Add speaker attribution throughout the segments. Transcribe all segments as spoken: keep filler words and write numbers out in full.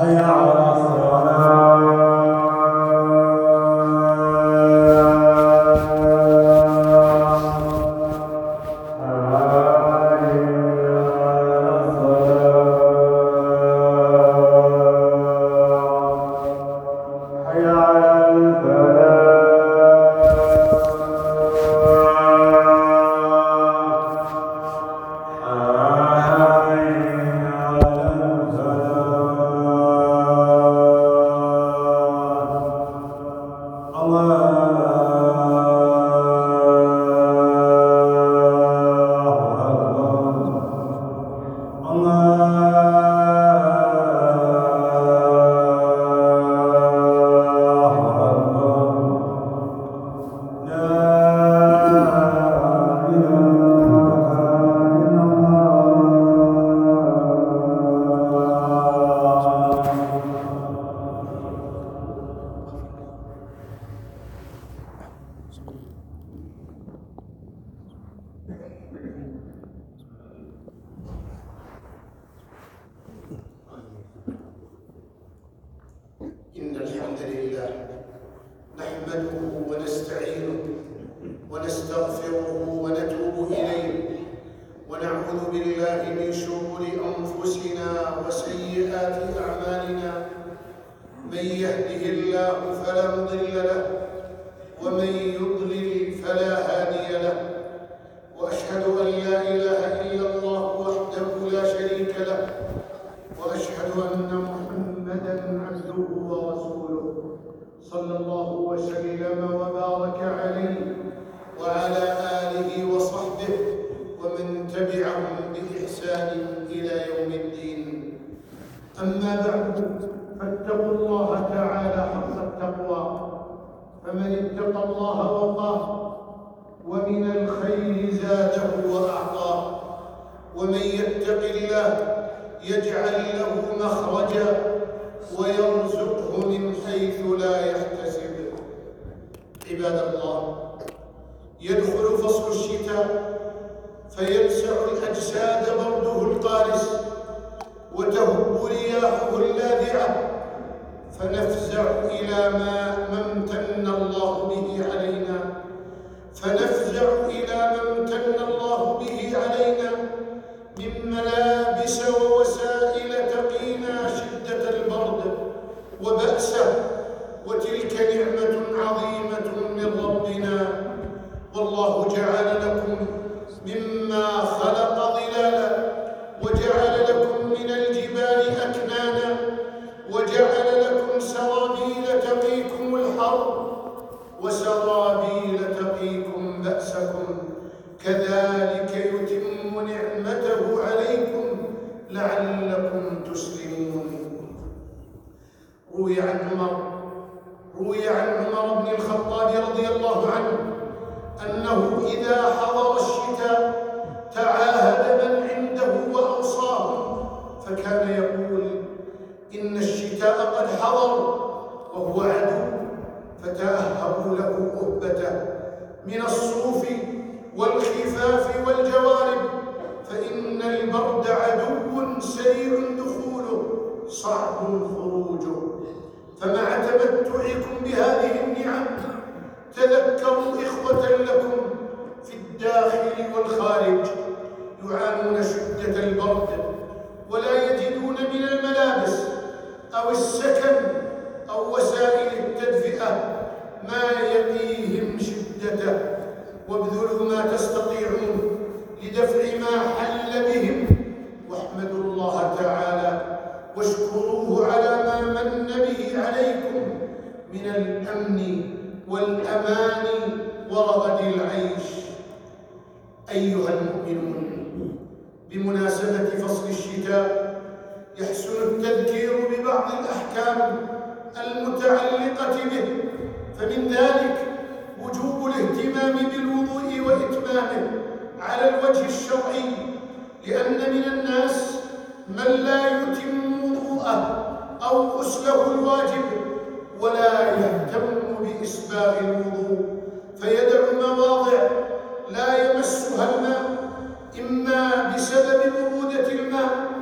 Speaker 1: لا يمسها الماء إما بسبب برودة الماء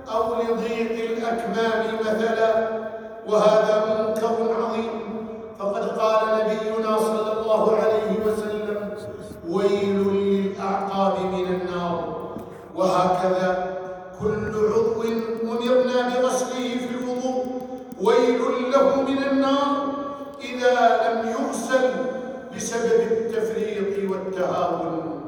Speaker 1: أو لضيق الأكمام مثلا، وهذا منكر عظيم. فقد قال نبينا صلى الله عليه وسلم: ويل للأعقاب من النار. وهكذا كل عضو أمرنا بغسله في الوضوء ويل له من النار إذا لم يغسل بسبب التفريط والتهاون.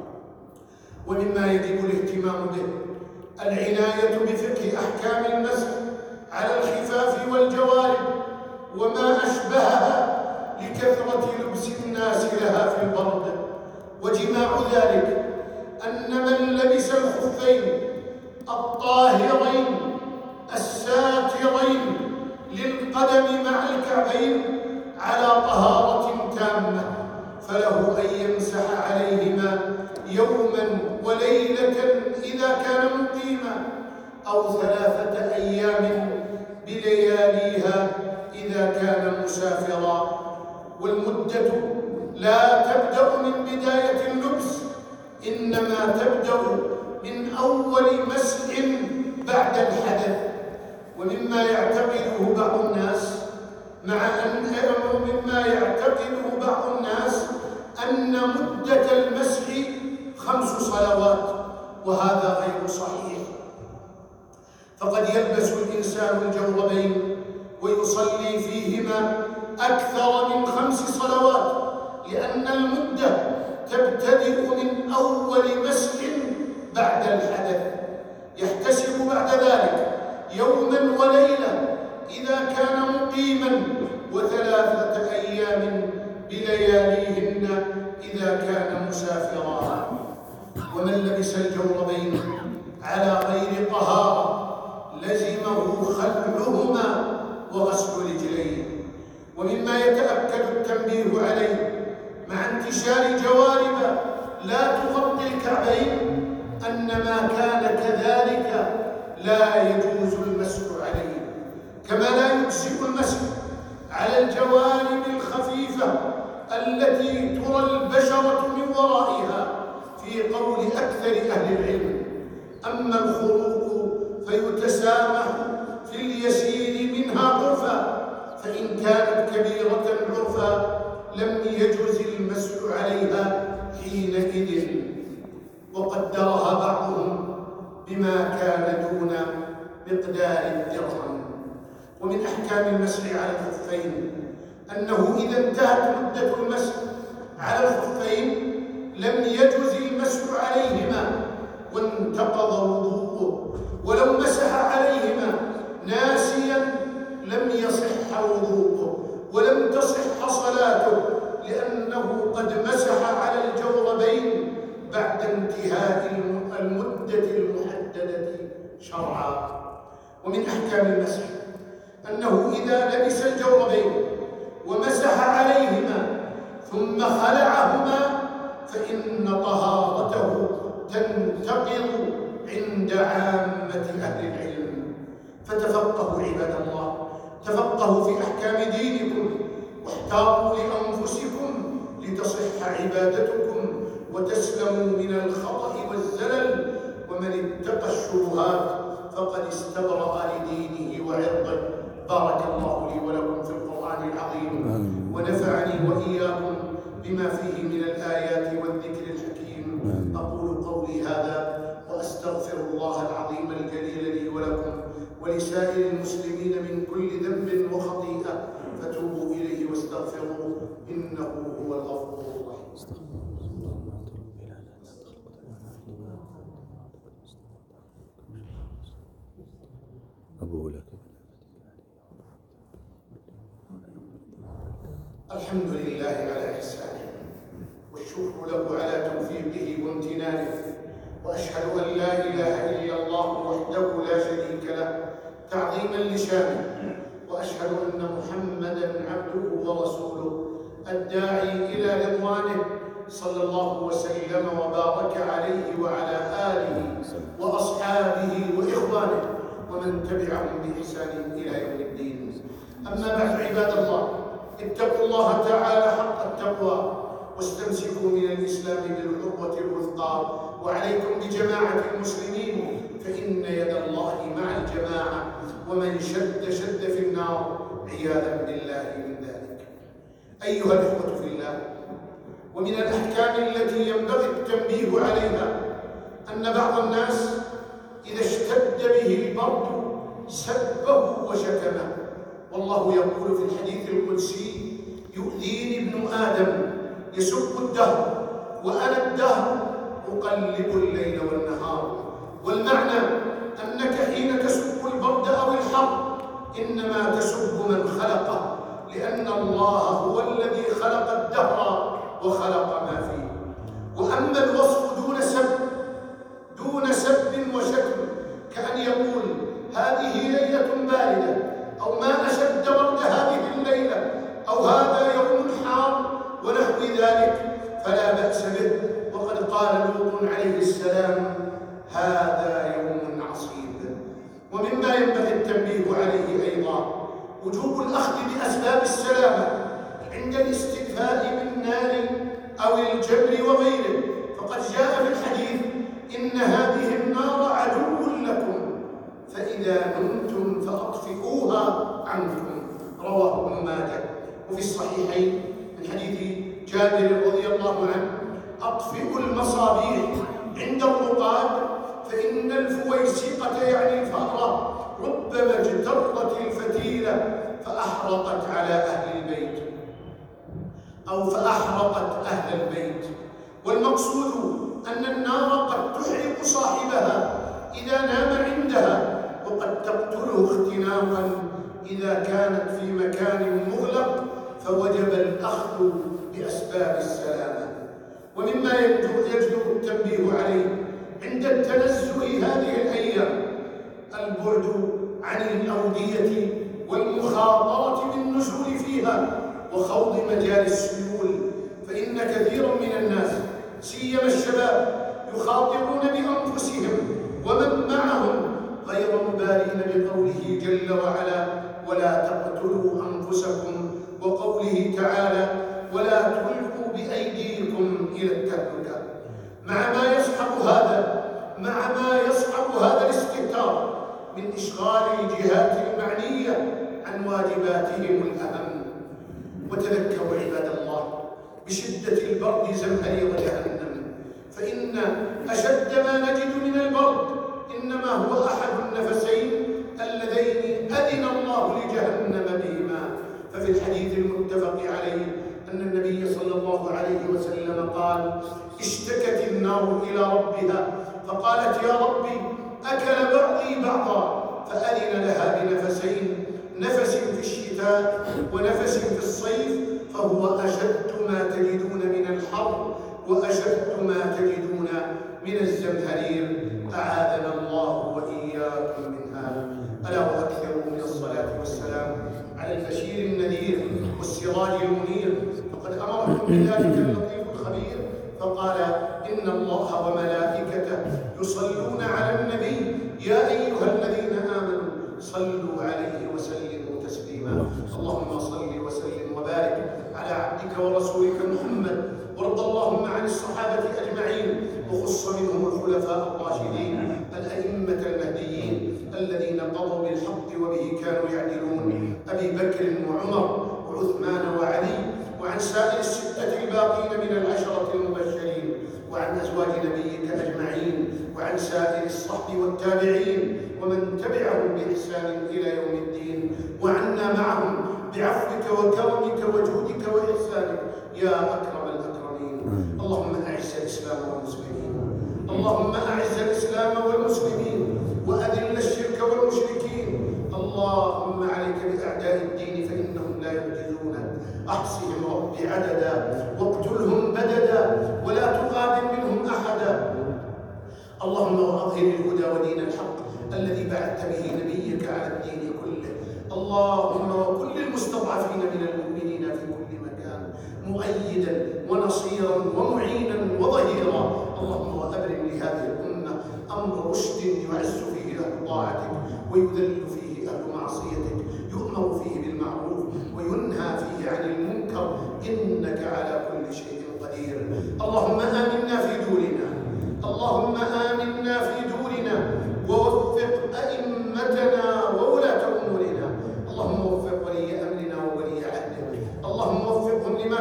Speaker 1: ومما يجب الاهتمام به العناية بفقه أحكام المسح على الخفاف والجوارب وما أشبهها لكثرة لبس الناس لها في البرد. وجماع ذلك أن من لبس الخفين الطاهرين الساترين للقدم مع الكعبين على طهارة تامة فله أن يمسح عليهما يوما وليلة إذا كان مقيما، أو ثلاثة أيام بلياليها إذا كان مسافرا. والمدة لا تبدأ من بداية اللبس، إنما تبدأ من أول مسح بعد الحدث. ومما يعتقده بعض الناس مع أن مما يعتقده بعض الناس أن مدة المسح خمس صلوات، وهذا غير صحيح. فقد يلبس الإنسان الجوربين ويصلي فيهما أكثر من خمس صلوات، لأن المدة تبتدئ من أول مسح بعد الحدث. يحتسب بعد ذلك يوما وليلة إذا كان مقيما، وثلاثة أيام بلياليهن إذا كان مسافرا. ومن لبس الجوربين على غير طهارة لزمه خلعهما وغسل رجليه. ومما يتأكد التنبيه عليه مع انتشار جوارب لا تغطي الكعبين أن ما كان كذلك لا يجوز المسح عليه، كما لا يجزئ المسح على الجوانب الخفيفة التي ترى البشرة من ورائها في قول أكثر أهل العلم. أما الخروق فيتسامح في اليسير منها عرفا، فإن كانت كبيرة عرفا لم يجوز المسح عليها حينئذ، وقدرها بعضهم بما كان دون مقدار الدرهم. ومن أحكام المسح على الخفين أنه إذا انتهت مدة المسح على الخفين لم يجوز المسح عليهما وانتقض وضوءه، ولو مسح عليهما ناسيا لم يصح وضوءه ولم تصح صلاته، لأنه قد مسح على الجوربين بعد انتهاء المدة المحددة شرعا. ومن أحكام المسح أنه إذا لبس الجوربين ومسح عليهما ثم خلعهما فإن طهارته تنتقض عند عامة أهل العلم. فتفقهوا عباد الله، تفقهوا في أحكام دينكم واحتاطوا لأنفسكم لتصح عبادتكم وتسلموا من الخطأ والزلل. ومن اتقى الشبهات فقد استبرأ لدينه وعرضه. بارك الله لي ولكم في القرآن العظيم، ونفعني وإياكم بما فيه من الآيات والذكر الحكيم. أقول قولي هذا وأستغفر الله العظيم الجليل لي ولكم ولسائر المسلمين من كل ذنب وخطيئة، فتوبوا إليه واستغفروه إنه هو الغفور الرحيم.
Speaker 2: أبو لك
Speaker 1: الحمد لله على إحسانه، والشكر له على توفيقه وامتنانه، وأشهد أن لا إله إلا الله وحده لا شريك له تعظيما لشانه، وأشهد أن محمدا عبده ورسوله الداعي إلى رضوانه صلى الله وسلم وبارك عليه وعلى آله وأصحابه وإخوانه ومن تبعهم بإحسان إلى يوم الدين. أما بعد عباد الله، اتقوا الله تعالى حق التقوى واستمسكوا من الإسلام بالعروة الوثقى، وعليكم بجماعة المسلمين فإن يد الله مع الجماعة، ومن شد شد في النار عياذا بالله من ذلك. أيها الإخوة في الله، ومن الأحكام التي ينبغي التنبيه عليها أن بعض الناس إذا اشتد به البرد سبه وشتمه، والله يقول في الحديث القدسي: يؤذيني ابن آدم يسب الدهر وأنا الدهر أقلب الليل والنهار. والمعنى أنك حين تسب البرد أو الحر إنما تسب من خلقه، لأن الله هو الذي خلق الدهر وخلق ما فيه. وأما الوصف دون سب دون سب وشتم كأن يقول: هذه ليلة باردة، أو ما أشد برد هذه الليلة، أو هذا يوم حار ونحو ذلك، فلا بأس به. وقد قال لوط عليه السلام: هذا يوم عصيب. ومما ينبغي التنبيه عليه أيضا وجوب الأخذ بأسباب السلامة عند الاستدفاء بالنار أو الجبر وغيره، فقد جاء في الحديث: إن هذه النار عدو لكم فإذا نمتم فأطفئوها عنكم، رواه ابن ماجه. وفي الصحيحين من حديث جابر رضي الله عنه: أطفئوا المصابيح عند الرقاد فإن الفويسقة يعني الفأرة ربما اجترت الفتيلة فأحرقت على أهل البيت أو فأحرقت أهل البيت. والمقصود أن النار قد تحرق صاحبها إذا نام عندها، وقد تقتله اختناقا إذا كانت في مكان مغلق، فوجب الأخذ بأسباب السلامة. ومما يجب التنبيه عليه عند التنزه هذه الأيام البعد عن الأودية والمخاطرة بالنزول فيها وخوض مجال السيول، فإن كثيرا من الناس سيما الشباب يخاطرون بأنفسهم ومن معهم غير مبالين بقوله جل وعلا: ولا تقتلوا أنفسكم، وقوله تعالى: ولا تلقوا بأيديكم إلى التهلكة. مع ما يصحب هذا مع ما يصحب هذا الاستهتار من إشغال الجهات المعنية عن واجباتهم الأهم. وتذكروا عباد الله بشدة البرد زمهرير جهنم، فإن أشد ما نجد من البرد إنما هو أحد النفسين اللذين أذن الله لجهنم بهما. ففي الحديث المتفق عليه أن النبي صلى الله عليه وسلم قال: اشتكت النار إلى ربها فقالت: يا ربي أكل بعضي بعضا، فأذن لها بنفسين: نفس في الشتاء ونفس في الصيف، فهو أشد ما تجدون من الحر وأشد ما تجدون من الزمهرير، أعاذنا الله وإياكم منها. ألا وأكثروا من الصلاة والسلام على البشير النذير والسراج المنير، فقد أمركم بذلك اللطيف الخبير فقال: إن الله وملائكته يصلون على النبي يا أيها الذين آمنوا صلوا عليه وسلموا تسليما. اللهم صل وسلم وبارك على عبدك ورسولك محمد، وارض اللهم عن الصحابة أجمعين، وخص منهم الخلفاء الراشدين الأئمة المهديين الذين قضوا بالحق وبه كانوا يعدلون: أبي بكر وعمر وعثمان وعلي، وعن سائر الستة الباقين من العشرة المبشرين، وعن أزواج نبيك أجمعين، وعن سائر الصحب والتابعين ومن تبعهم بإحسان إلى يوم الدين، وعنا معهم بعفوك وكرمك وجودك وإحسانك يا أكرم الأكرمين. اللهم أعز الإسلام والمسلمين، اللهم أعز الإسلام والمسلمين وأذل الشرك والمشركين. اللهم عليك بأعداء الدين فإنهم لا يعجزونك، أحصهم رب عددا واقتلهم بددا ولا تغادر منهم أحدا. اللهم وأظهر الهدى ودين الحق الذي بعثت به نبيك على الدين كله. اللهم وكل المستضعفين من المؤمنين في كل مكان مؤيدا ونصيرا ومعينا وظهيرا. اللهم وأبرم لهذه الأمة أمر رشد يعز فيه أهل طاعتك ويذل فيه أهل معصيتك، يؤمر فيه بالمعروف وينهى فيه عن المنكر، إنك على كل شيء قدير.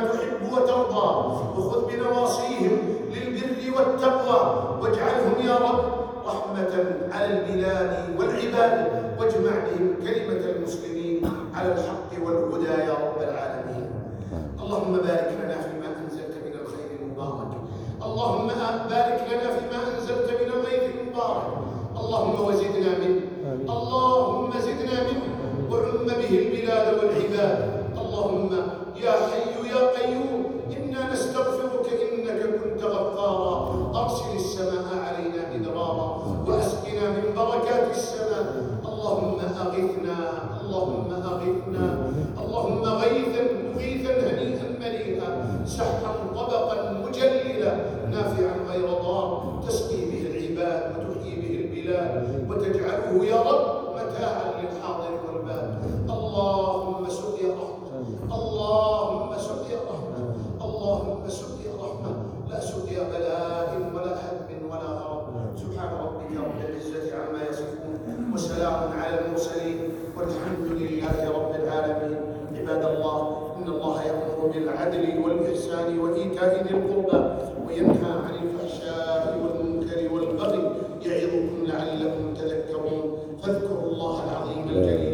Speaker 1: تحب وترضى، وخذ بنواصيهم للبر والتقوى، واجعلهم يا رب رحمة على البلاد والعباد، واجمع بهم كلمة المسلمين على الحق والهدى يا رب العالمين. اللهم بارك لنا فيما أنزلت من الخير المبارك، اللهم بارك لنا فيما أنزلت من الخير المبارك، اللهم وزدنا منه، اللهم زدنا منه، وعم به البلاد والعباد. اللهم يا حي يا قيوم إنا نستغفرك إنك كنت غفارا، أرسل السماء علينا مدرارا وأسقنا من بركات السماء. اللهم أغثنا، اللهم أغثنا، اللهم غيثا مغيثا هنيئا مريئا، سحا طبقا مجللا نافعا غير ضار، تسقي به العباد وتحيي به البلاد، وتجعله يا رب متاعا للحاضر والباد. اللهم سقيا رحمة، اللهم سقيا رحمة، اللهم سقيا رحمة، لا سقيا بلاء ولا هدم ولا غرب. سبحان ربك رب العزة عما يصفون، وسلام على المرسلين، والحمد لله رب العالمين. عباد الله، إن الله يأمر بالعدل والإحسان وإيتاء ذي القربى، وينهى عن الفحشاء والمنكر والبغي، يعظكم لعلكم تذكرون. فاذكروا الله العظيم الجليل